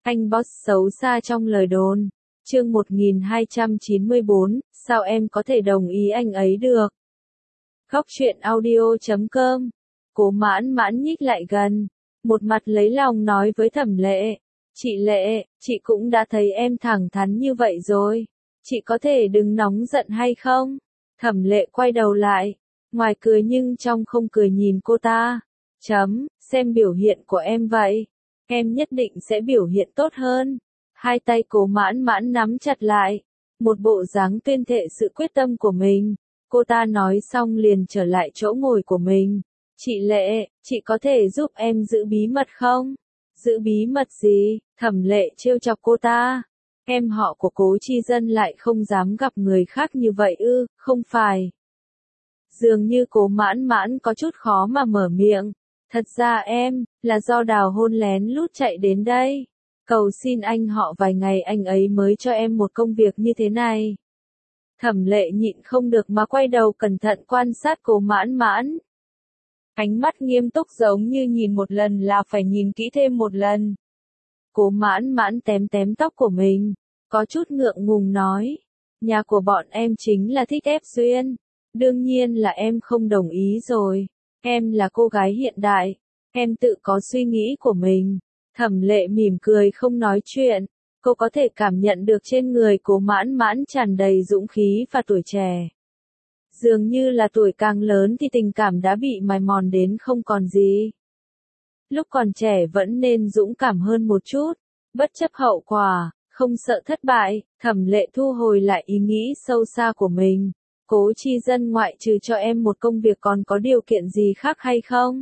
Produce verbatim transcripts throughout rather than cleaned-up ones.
Anh boss xấu xa trong lời đồn. Chương một nghìn hai trăm chín mươi bốn, sao em có thể đồng ý anh ấy được? Góc truyện audio chấm com. Cố Mãn Mãn nhích lại gần, một mặt lấy lòng nói với Thẩm Lệ. Chị Lệ, chị cũng đã thấy em thẳng thắn như vậy rồi. Chị có thể đừng nóng giận hay không? Thẩm Lệ quay đầu lại, ngoài cười nhưng trong không cười nhìn cô ta. Chấm, xem biểu hiện của em vậy. Em nhất định sẽ biểu hiện tốt hơn. Hai tay Cố Mãn Mãn nắm chặt lại, một bộ dáng tuyên thệ sự quyết tâm của mình. Cô ta nói xong liền trở lại chỗ ngồi của mình. Chị Lệ, chị có thể giúp em giữ bí mật không? Giữ bí mật gì? Thẩm Lệ trêu chọc cô ta. Em họ của Cố Chi Dân lại không dám gặp người khác như vậy ư, không phải. Dường như Cố Mãn Mãn có chút khó mà mở miệng. Thật ra em, là do Đào hôn lén lút chạy đến đây. Cầu xin anh họ vài ngày anh ấy mới cho em một công việc như thế này. Thẩm Lệ nhịn không được mà quay đầu cẩn thận quan sát Cố Mãn Mãn. Ánh mắt nghiêm túc giống như nhìn một lần là phải nhìn kỹ thêm một lần. Cố Mãn Mãn tém tém tóc của mình, có chút ngượng ngùng nói. Nhà của bọn em chính là thích ép duyên. Đương nhiên là em không đồng ý rồi. Em là cô gái hiện đại. Em tự có suy nghĩ của mình. Thẩm Lệ mỉm cười không nói chuyện. Cô có thể cảm nhận được trên người Cố Mãn Mãn tràn đầy dũng khí và tuổi trẻ. Dường như là tuổi càng lớn thì tình cảm đã bị mài mòn đến không còn gì. Lúc còn trẻ vẫn nên dũng cảm hơn một chút, bất chấp hậu quả, không sợ thất bại. Thẩm Lệ thu hồi lại ý nghĩ sâu xa của mình. Cố Chi Dân ngoại trừ cho em một công việc còn có điều kiện gì khác hay không?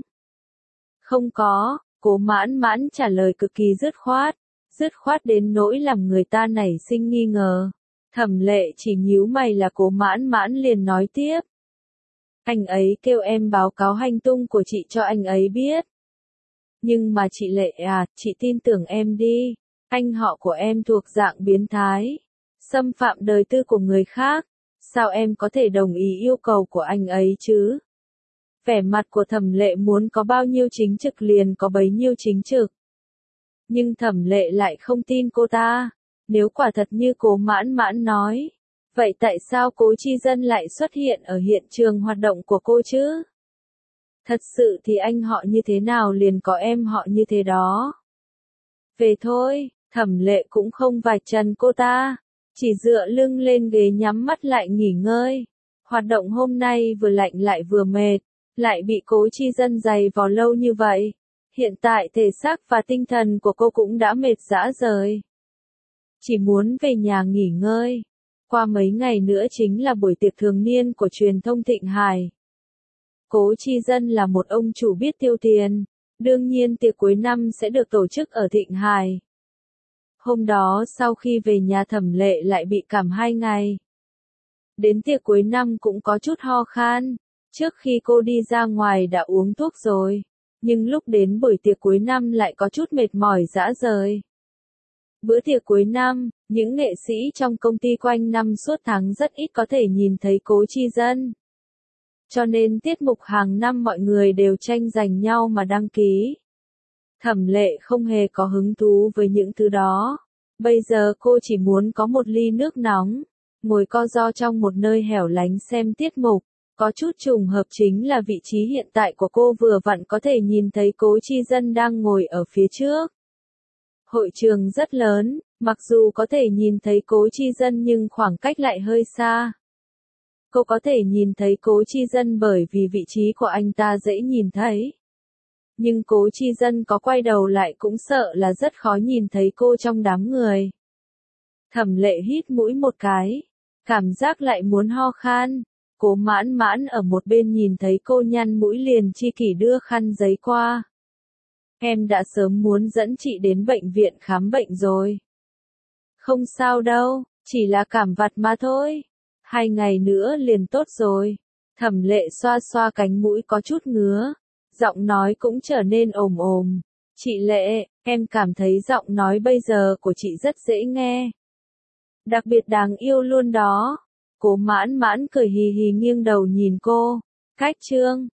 Không có, Cố Mãn Mãn trả lời cực kỳ dứt khoát, dứt khoát đến nỗi làm người ta nảy sinh nghi ngờ. Thẩm Lệ chỉ nhíu mày là Cố Mãn Mãn liền nói tiếp. Anh ấy kêu em báo cáo hành tung của chị cho anh ấy biết. Nhưng mà chị Lệ à, chị tin tưởng em đi. Anh họ của em thuộc dạng biến thái, xâm phạm đời tư của người khác. Sao em có thể đồng ý yêu cầu của anh ấy chứ? Vẻ mặt của Thẩm Lệ muốn có bao nhiêu chính trực liền có bấy nhiêu chính trực. Nhưng Thẩm Lệ lại không tin cô ta. Nếu quả thật như Cố Mãn Mãn nói, vậy tại sao Cố Chi Dân lại xuất hiện ở hiện trường hoạt động của cô chứ? Thật sự thì anh họ như thế nào liền có em họ như thế đó. Về thôi, Thẩm Lệ cũng không vạch trần cô ta, chỉ dựa lưng lên ghế nhắm mắt lại nghỉ ngơi. Hoạt động hôm nay vừa lạnh lại vừa mệt, lại bị Cố Chi Dân giày vò lâu như vậy. Hiện tại thể xác và tinh thần của cô cũng đã mệt rã rời. Chỉ muốn về nhà nghỉ ngơi. Qua mấy ngày nữa chính là buổi tiệc thường niên của truyền thông Thịnh Hải. Cố Chi Dân là một ông chủ biết tiêu tiền. Đương nhiên tiệc cuối năm sẽ được tổ chức ở Thịnh Hải. Hôm đó sau khi về nhà Thẩm Lệ lại bị cảm hai ngày. Đến tiệc cuối năm cũng có chút ho khan. Trước khi cô đi ra ngoài đã uống thuốc rồi. Nhưng lúc đến buổi tiệc cuối năm lại có chút mệt mỏi rã rời. Bữa tiệc cuối năm, những nghệ sĩ trong công ty quanh năm suốt tháng rất ít có thể nhìn thấy Cố Chi Dân. Cho nên tiết mục hàng năm mọi người đều tranh giành nhau mà đăng ký. Thẩm Lệ không hề có hứng thú với những thứ đó. Bây giờ cô chỉ muốn có một ly nước nóng, ngồi co ro trong một nơi hẻo lánh xem tiết mục. Có chút trùng hợp chính là vị trí hiện tại của cô vừa vặn có thể nhìn thấy Cố Chi Dân đang ngồi ở phía trước. Hội trường rất lớn, mặc dù có thể nhìn thấy Cố Chi Dân nhưng khoảng cách lại hơi xa. Cô có thể nhìn thấy Cố Chi Dân bởi vì vị trí của anh ta dễ nhìn thấy. Nhưng Cố Chi Dân có quay đầu lại cũng sợ là rất khó nhìn thấy cô trong đám người. Thẩm Lệ hít mũi một cái, cảm giác lại muốn ho khan. Cố Mãn Mãn ở một bên nhìn thấy cô nhăn mũi liền chi kỷ đưa khăn giấy qua. Em đã sớm muốn dẫn chị đến bệnh viện khám bệnh rồi. Không sao đâu, chỉ là cảm vặt mà thôi. Hai ngày nữa liền tốt rồi. Thẩm Lệ xoa xoa cánh mũi có chút ngứa. Giọng nói cũng trở nên ồm ồm. Chị Lệ, em cảm thấy giọng nói bây giờ của chị rất dễ nghe. Đặc biệt đáng yêu luôn đó. Cố Mãn Mãn cười hì hì nghiêng đầu nhìn cô. Cách chương.